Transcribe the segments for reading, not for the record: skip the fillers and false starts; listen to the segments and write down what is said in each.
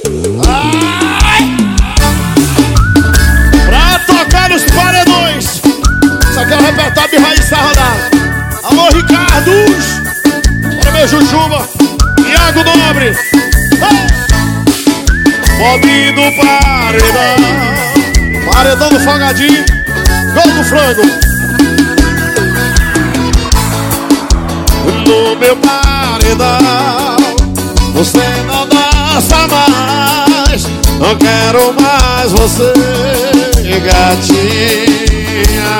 Ai! Pra tocar nos paredões. Isso aqui é o repertório de raiz rodada. Alô, Ricardos. Bora, meu Jujuba. Iago Nobre. Bob do paredão. Paredão do Folgadinho. Gol do frango. No meu paredão você não dança mais. Não quero mais você, gatinha.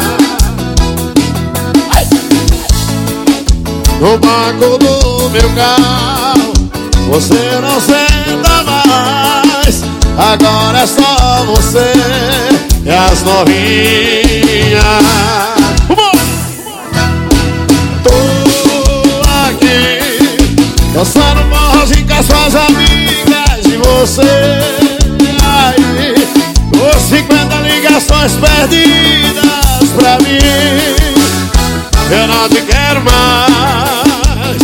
No banco do meu carro você não senta mais. Agora é só você e as novinhas. Tô aqui dançando morrozinho com as suas amigas e você aí, com 50 ligações perdidas pra mim. Eu não te quero mais.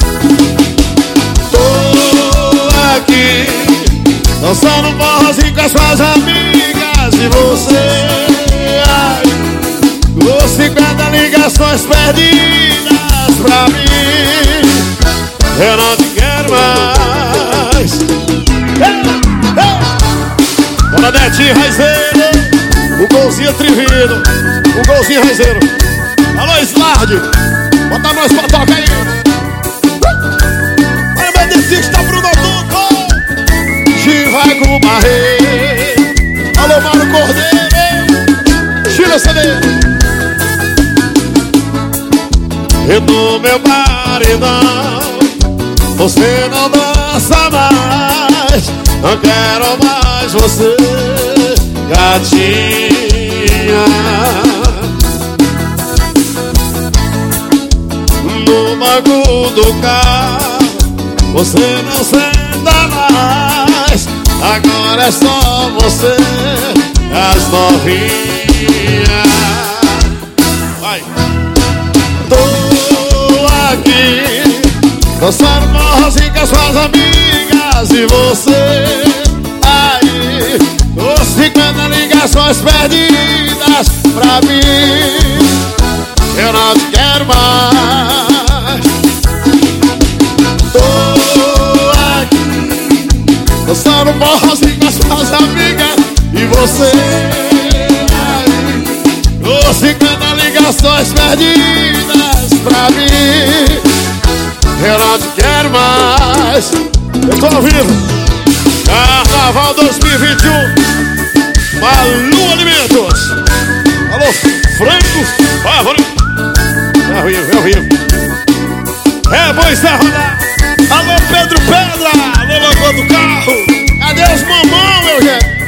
Tô aqui dançando morrozinho com as suas amigas e você aí, com 50 ligações perdidas pra mim. Eu não te quero mais. Bora, Netinho Raizeiro. O golzinho atrevido. O golzinho Raizeiro. Alô, Slard. Bota nós pra tocar aí. Olha, meu desista, Bruno Duco. Givago Barreiro. Alô, Mauro Cordeiro. Tira essa dele. E no meu paredão você não dança mais. Não quero mais você, gatinha. No banco do carro você não senta mais. Agora é só você, as novinhas. Vai. Tô aqui dançando morrozinho com as suas amigas e você aí, com 50 ligações perdidas pra mim. Eu não te quero mais. Tô aqui dançando morrozinho com as suas amigas e você aí, com 50 ligações perdidas pra mim. Eu não te quero mais. Eu tô ao vivo. Carnaval 2021. Malu Alimentos. Alô, frango favorito. É ao vivo. É bom estar rodar. Alô, Pedro Pedra. Alô, logo do carro. Cadê os mamão, meu gente?